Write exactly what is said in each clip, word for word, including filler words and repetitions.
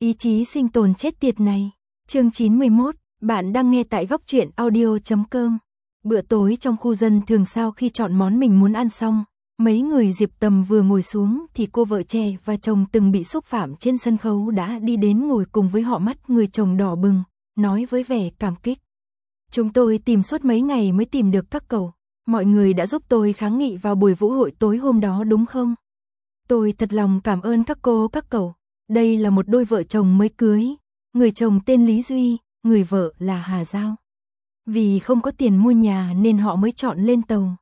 Ý chí sinh tồn chết tiệt này. Chương chín mươi mốt, bạn đang nghe tại góc truyện audio chấm com. Bữa tối trong khu dân thường sau khi chọn món mình muốn ăn xong, mấy người Diệp Tầm vừa ngồi xuống thì cô vợ trẻ và chồng từng bị xúc phạm trên sân khấu đã đi đến ngồi cùng với họ, mắt người chồng đỏ bừng, nói với vẻ cảm kích. Chúng tôi tìm suốt mấy ngày mới tìm được các cậu. Mọi người đã giúp tôi kháng nghị vào buổi vũ hội tối hôm đó đúng không? Tôi thật lòng cảm ơn các cô các cậu. Đây là một đôi vợ chồng mới cưới. Người chồng tên Lý Duy, người vợ là Hà Giao. Vì không có tiền mua nhà nên họ mới chọn lên tàu.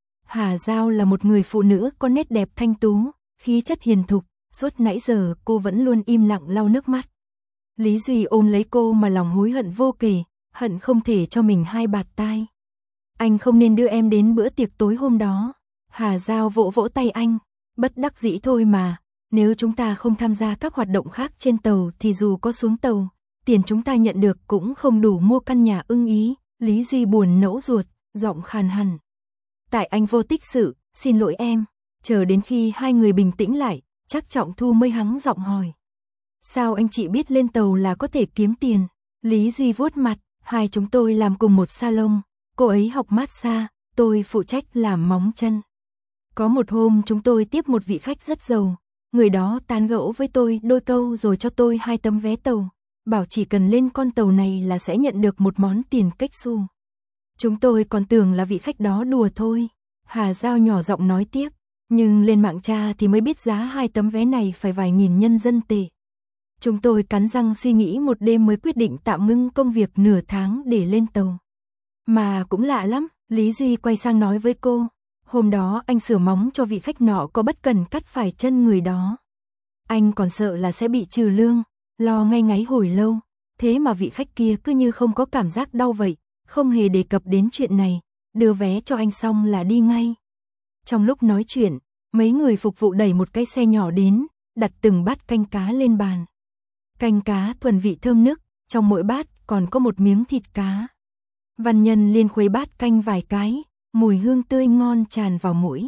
Hà Giao là một người phụ nữ có nét đẹp thanh tú, khí chất hiền thục, suốt nãy giờ cô vẫn luôn im lặng lau nước mắt. Lý Duy ôm lấy cô mà lòng hối hận vô kể, hận không thể cho mình hai bạt tai. Anh không nên đưa em đến bữa tiệc tối hôm đó. Hà Giao vỗ vỗ tay anh, bất đắc dĩ thôi mà, nếu chúng ta không tham gia các hoạt động khác trên tàu thì dù có xuống tàu, tiền chúng ta nhận được cũng không đủ mua căn nhà ưng ý. Lý Duy buồn nẫu ruột, giọng khàn hẳn. Tại anh vô tích sự, xin lỗi em. Chờ đến khi hai người bình tĩnh lại, chắc Trọng Thu mới hắng giọng hỏi. Sao anh chị biết lên tàu là có thể kiếm tiền? Lý Duy vuốt mặt, hai chúng tôi làm cùng một salon, cô ấy học massage, tôi phụ trách làm móng chân. Có một hôm chúng tôi tiếp một vị khách rất giàu, người đó tán gẫu với tôi đôi câu rồi cho tôi hai tấm vé tàu, bảo chỉ cần lên con tàu này là sẽ nhận được một món tiền cách xu. Chúng tôi còn tưởng là vị khách đó đùa thôi. Hà Giao nhỏ giọng nói tiếp, nhưng lên mạng tra thì mới biết giá hai tấm vé này phải vài nghìn nhân dân tệ. Chúng tôi cắn răng suy nghĩ một đêm mới quyết định tạm ngưng công việc nửa tháng để lên tàu. Mà cũng lạ lắm, Lý Duy quay sang nói với cô, hôm đó anh sửa móng cho vị khách nọ có bất cẩn cắt phải chân người đó. Anh còn sợ là sẽ bị trừ lương, lo ngay ngáy hồi lâu, thế mà vị khách kia cứ như không có cảm giác đau vậy, không hề đề cập đến chuyện này, đưa vé cho anh xong là đi ngay. Trong lúc nói chuyện, mấy người phục vụ đẩy một cái xe nhỏ đến, đặt từng bát canh cá lên bàn. Canh cá thuần vị thơm nức, trong mỗi bát còn có một miếng thịt cá. Văn Nhân liên khuấy bát canh vài cái, mùi hương tươi ngon tràn vào mũi.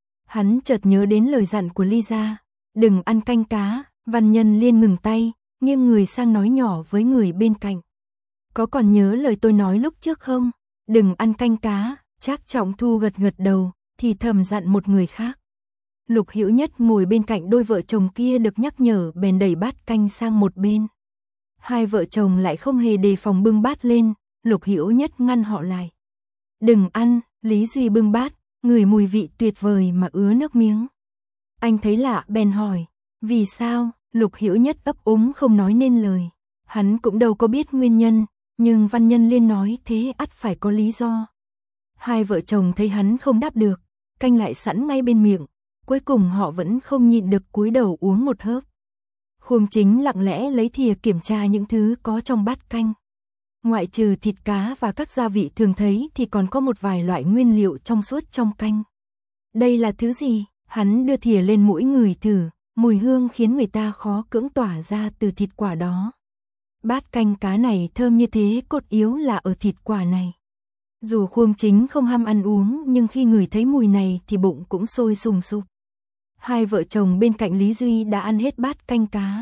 Hắn chợt nhớ đến lời dặn của Lisa, đừng ăn canh cá. Văn Nhân liên ngừng tay, nghiêng người sang nói nhỏ với người bên cạnh. Có còn nhớ lời tôi nói lúc trước không? Đừng ăn canh cá. Trác Trọng Thu gật gật đầu, thì thầm dặn một người khác. Lục Hữu Nhất ngồi bên cạnh đôi vợ chồng kia được nhắc nhở bèn đẩy bát canh sang một bên. Hai vợ chồng lại không hề đề phòng bưng bát lên, Lục Hữu Nhất ngăn họ lại. Đừng ăn. Lý Duy bưng bát, ngửi mùi vị tuyệt vời mà ứa nước miếng. Anh thấy lạ bèn hỏi, vì sao? Lục Hữu Nhất ấp úng không nói nên lời. Hắn cũng đâu có biết nguyên nhân, nhưng Văn Nhân liên nói thế ắt phải có lý do. Hai vợ chồng thấy hắn không đáp được, canh lại sẵn ngay bên miệng, cuối cùng họ vẫn không nhịn được cúi đầu uống một hớp. Khuông Chính lặng lẽ lấy thìa kiểm tra những thứ có trong bát canh. Ngoại trừ thịt cá và các gia vị thường thấy thì còn có một vài loại nguyên liệu trong suốt trong canh. Đây là thứ gì? Hắn đưa thìa lên mũi người thử, mùi hương khiến người ta khó cưỡng tỏa ra từ thịt quả đó. Bát canh cá này thơm như thế cốt yếu là ở thịt quả này. Dù Khuông Chính không ham ăn uống nhưng khi người thấy mùi này thì bụng cũng sôi sùng sục. Hai vợ chồng bên cạnh Lý Duy đã ăn hết bát canh cá.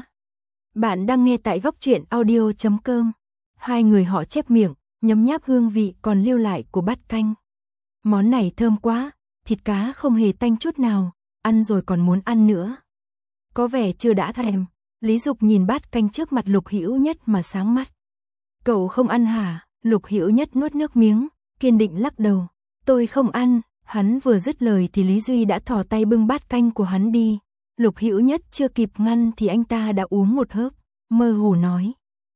Bạn đang nghe tại góc truyện audio chấm com. Hai người họ chép miệng, nhấm nháp hương vị còn lưu lại của bát canh. Món này thơm quá, thịt cá không hề tanh chút nào, ăn rồi còn muốn ăn nữa. Có vẻ chưa đã thèm, Lý Dục nhìn bát canh trước mặt Lục Hữu Nhất mà sáng mắt. Cậu không ăn hả? Lục Hữu Nhất nuốt nước miếng, kiên định lắc đầu. Tôi không ăn. Hắn vừa dứt lời thì Lý Duy đã thò tay bưng bát canh của hắn đi. Lục Hữu Nhất chưa kịp ngăn thì anh ta đã uống một hớp, mơ hồ nói.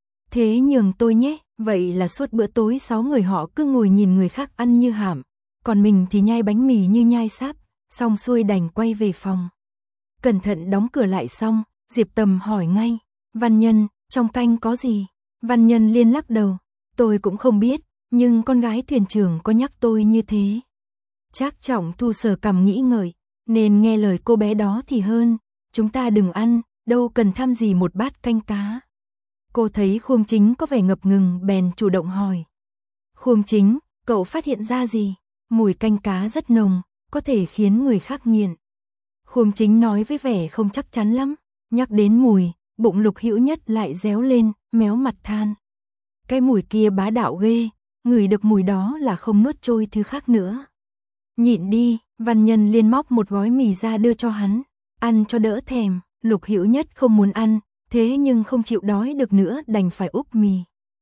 Thế nhường tôi nhé. Vậy là suốt bữa tối sáu người họ cứ ngồi nhìn người khác ăn như hảm, còn mình thì nhai bánh mì như nhai sáp, xong xuôi đành quay về phòng. Cẩn thận đóng cửa lại xong, Diệp Tầm hỏi ngay, Văn Nhân, trong canh có gì? Văn Nhân liên lắc đầu, tôi cũng không biết, nhưng con gái thuyền trưởng có nhắc tôi như thế. Trác Trọng Thu sờ cằm nghĩ ngợi, nên nghe lời cô bé đó thì hơn, chúng ta đừng ăn, đâu cần tham gì một bát canh cá. Cô thấy Khuông Chính có vẻ ngập ngừng bèn chủ động hỏi. Khuông Chính, cậu phát hiện ra gì? Mùi canh cá rất nồng, có thể khiến người khác nghiện. Khuông Chính nói với vẻ không chắc chắn lắm, nhắc đến mùi, bụng Lục Hữu Nhất lại réo lên, méo mặt than. Cái mùi kia bá đạo ghê, ngửi được mùi đó là không nuốt trôi thứ khác nữa. Nhịn đi, Văn Nhân liền móc một gói mì ra đưa cho hắn, ăn cho đỡ thèm. Lục Hữu Nhất không muốn ăn, thế nhưng không chịu đói được nữa đành phải úp mì.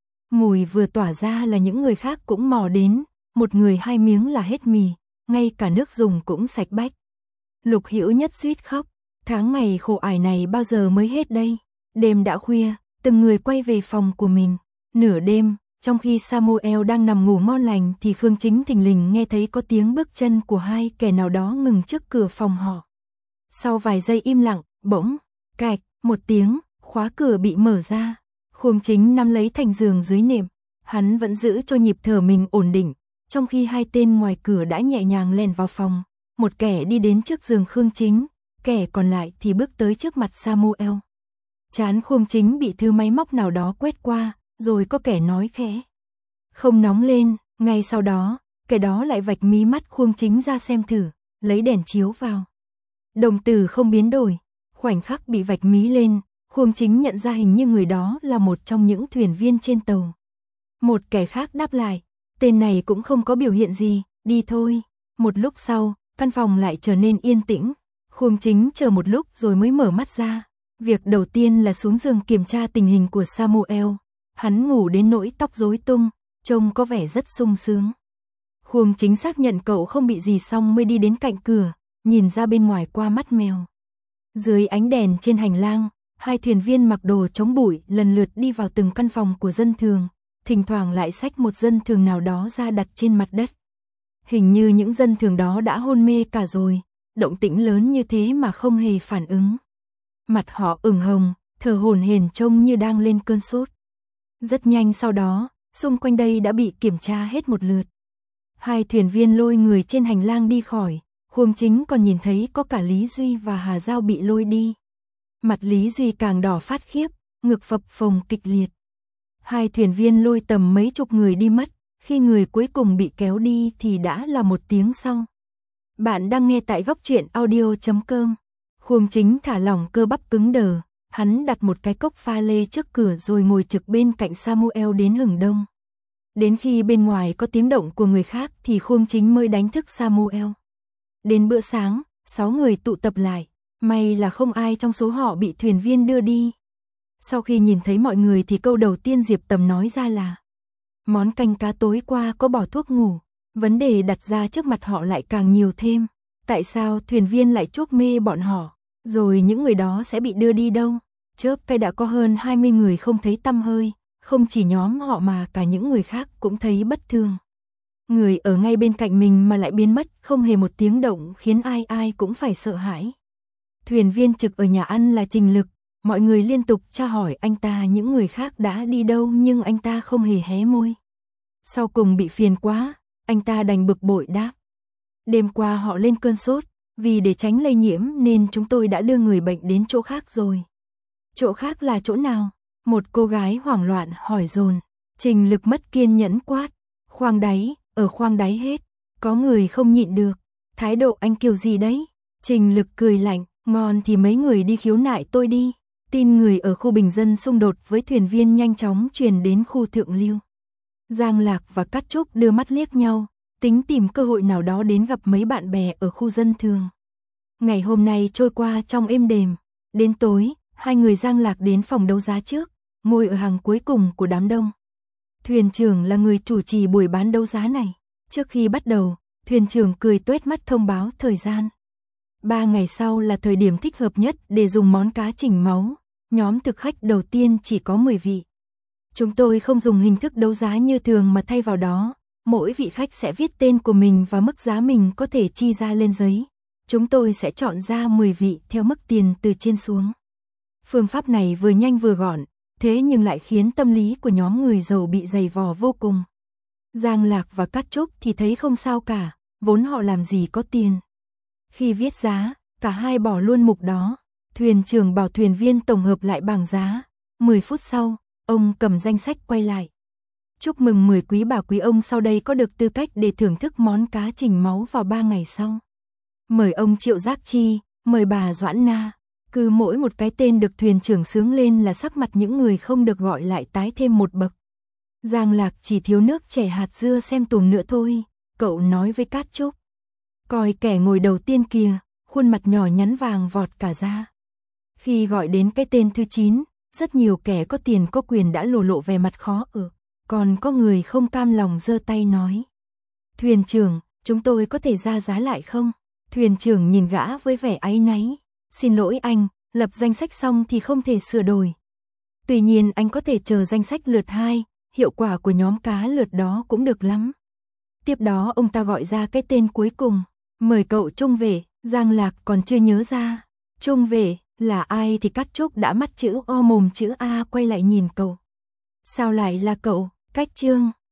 Mùi vừa tỏa ra là những người khác cũng mò đến, một người hai miếng là hết mì, ngay cả nước dùng cũng sạch bách. Lục Hữu Nhất suýt khóc, tháng ngày khổ ải này bao giờ mới hết đây. Đêm đã khuya, từng người quay về phòng của mình. Nửa đêm, trong khi Samuel đang nằm ngủ ngon lành thì Khương Chính thình lình nghe thấy có tiếng bước chân của hai kẻ nào đó ngừng trước cửa phòng họ. Sau vài giây im lặng, bỗng, cạch, một tiếng, khóa cửa bị mở ra. Khương Chính nắm lấy thành giường dưới nệm, hắn vẫn giữ cho nhịp thở mình ổn định, trong khi hai tên ngoài cửa đã nhẹ nhàng lèn vào phòng. Một kẻ đi đến trước giường Khương Chính, kẻ còn lại thì bước tới trước mặt Samuel. Trán Khương Chính bị thứ máy móc nào đó quét qua, rồi có kẻ nói khẽ. Không nóng lên, ngay sau đó, kẻ đó lại vạch mí mắt Khương Chính ra xem thử, lấy đèn chiếu vào. Đồng tử không biến đổi, khoảnh khắc bị vạch mí lên, Khương Chính nhận ra hình như người đó là một trong những thuyền viên trên tàu. Một kẻ khác đáp lại, tên này cũng không có biểu hiện gì, đi thôi. Một lúc sau, căn phòng lại trở nên yên tĩnh. Khương Chính chờ một lúc rồi mới mở mắt ra. Việc đầu tiên là xuống giường kiểm tra tình hình của Samuel. Hắn ngủ đến nỗi tóc rối tung, trông có vẻ rất sung sướng. Khương Chính xác nhận cậu không bị gì xong mới đi đến cạnh cửa, nhìn ra bên ngoài qua mắt mèo. Dưới ánh đèn trên hành lang, hai thuyền viên mặc đồ chống bụi lần lượt đi vào từng căn phòng của dân thường, thỉnh thoảng lại xách một dân thường nào đó ra đặt trên mặt đất. Hình như những dân thường đó đã hôn mê cả rồi, động tĩnh lớn như thế mà không hề phản ứng. Mặt họ ửng hồng, thở hổn hển trông như đang lên cơn sốt. Rất nhanh sau đó, xung quanh đây đã bị kiểm tra hết một lượt. Hai thuyền viên lôi người trên hành lang đi khỏi, Khương Chính còn nhìn thấy có cả Lý Duy và Hà Giao bị lôi đi. Mặt Lý Duy càng đỏ phát khiếp, ngực phập phồng kịch liệt. Hai thuyền viên lôi tầm mấy chục người đi mất, khi người cuối cùng bị kéo đi thì đã là một tiếng sau. Bạn đang nghe tại góc truyện audio chấm com. Khương Chính thả lỏng cơ bắp cứng đờ, hắn đặt một cái cốc pha lê trước cửa rồi ngồi trực bên cạnh Samuel đến hừng đông. Đến khi bên ngoài có tiếng động của người khác thì Khương Chính mới đánh thức Samuel. Đến bữa sáng, sáu người tụ tập lại, may là không ai trong số họ bị thuyền viên đưa đi. Sau khi nhìn thấy mọi người thì câu đầu tiên Diệp Tầm nói ra là: món canh cá tối qua có bỏ thuốc ngủ. Vấn đề đặt ra trước mặt họ lại càng nhiều thêm. Tại sao thuyền viên lại chuốc mê bọn họ? Rồi những người đó sẽ bị đưa đi đâu? Chớp cái đã có hơn hai mươi người không thấy tăm hơi. Không chỉ nhóm họ mà cả những người khác cũng thấy bất thường. Người ở ngay bên cạnh mình mà lại biến mất không hề một tiếng động khiến ai ai cũng phải sợ hãi. Thuyền viên trực ở nhà ăn là Trình Lực. Mọi người liên tục tra hỏi anh ta những người khác đã đi đâu nhưng anh ta không hề hé môi. Sau cùng bị phiền quá, anh ta đành bực bội đáp. Đêm qua họ lên cơn sốt, vì để tránh lây nhiễm nên chúng tôi đã đưa người bệnh đến chỗ khác rồi. Chỗ khác là chỗ nào? Một cô gái hoảng loạn hỏi dồn. Trình Lực mất kiên nhẫn quát. Khoang đáy, ở khoang đáy hết. Có người không nhịn được. Thái độ anh kiểu gì đấy? Trình Lực cười lạnh. Ngon thì mấy người đi khiếu nại tôi đi. Tin người ở khu bình dân xung đột với thuyền viên nhanh chóng truyền đến khu thượng lưu. Giang Lạc và Cát Trúc đưa mắt liếc nhau, tính tìm cơ hội nào đó đến gặp mấy bạn bè ở khu dân thường. Ngày hôm nay trôi qua trong êm đềm. Đến tối, hai người Giang Lạc đến phòng đấu giá trước, ngồi ở hàng cuối cùng của đám đông. Thuyền trưởng là người chủ trì buổi bán đấu giá này. Trước khi bắt đầu, thuyền trưởng cười tuét mắt thông báo thời gian. Ba ngày sau là thời điểm thích hợp nhất để dùng món cá chỉnh máu. Nhóm thực khách đầu tiên chỉ có mười vị. Chúng tôi không dùng hình thức đấu giá như thường mà thay vào đó, mỗi vị khách sẽ viết tên của mình và mức giá mình có thể chi ra lên giấy. Chúng tôi sẽ chọn ra mười vị theo mức tiền từ trên xuống. Phương pháp này vừa nhanh vừa gọn, thế nhưng lại khiến tâm lý của nhóm người giàu bị dày vò vô cùng. Giang Lạc và Cát Trúc thì thấy không sao cả, vốn họ làm gì có tiền. Khi viết giá, cả hai bỏ luôn mục đó. Thuyền trưởng bảo thuyền viên tổng hợp lại bảng giá. mười phút sau, ông cầm danh sách quay lại. Chúc mừng mười quý bà quý ông sau đây có được tư cách để thưởng thức món cá chỉnh máu vào ba ngày sau. Mời ông Triệu Giác Chi, mời bà Doãn Na. Cứ mỗi một cái tên được thuyền trưởng xướng lên là sắc mặt những người không được gọi lại tái thêm một bậc. Giang Lạc chỉ thiếu nước chẻ hạt dưa xem tuồng nữa thôi, cậu nói với Cát Trúc. Coi kẻ ngồi đầu tiên kìa, khuôn mặt nhỏ nhắn vàng vọt cả ra. Khi gọi đến cái tên thứ chín, rất nhiều kẻ có tiền có quyền đã lộ lộ vẻ mặt khó ở, còn có người không cam lòng giơ tay nói. Thuyền trưởng, chúng tôi có thể ra giá lại không? Thuyền trưởng nhìn gã với vẻ áy náy. Xin lỗi anh, lập danh sách xong thì không thể sửa đổi. Tuy nhiên anh có thể chờ danh sách lượt hai, hiệu quả của nhóm cá lượt đó cũng được lắm. Tiếp đó ông ta gọi ra cái tên cuối cùng. Mời cậu Trung về. Giang Lạc còn chưa nhớ ra. Trung về là ai thì Cát Trúc đã mắt chữ O mồm chữ A quay lại nhìn cậu. Sao lại là cậu, Cách Trương?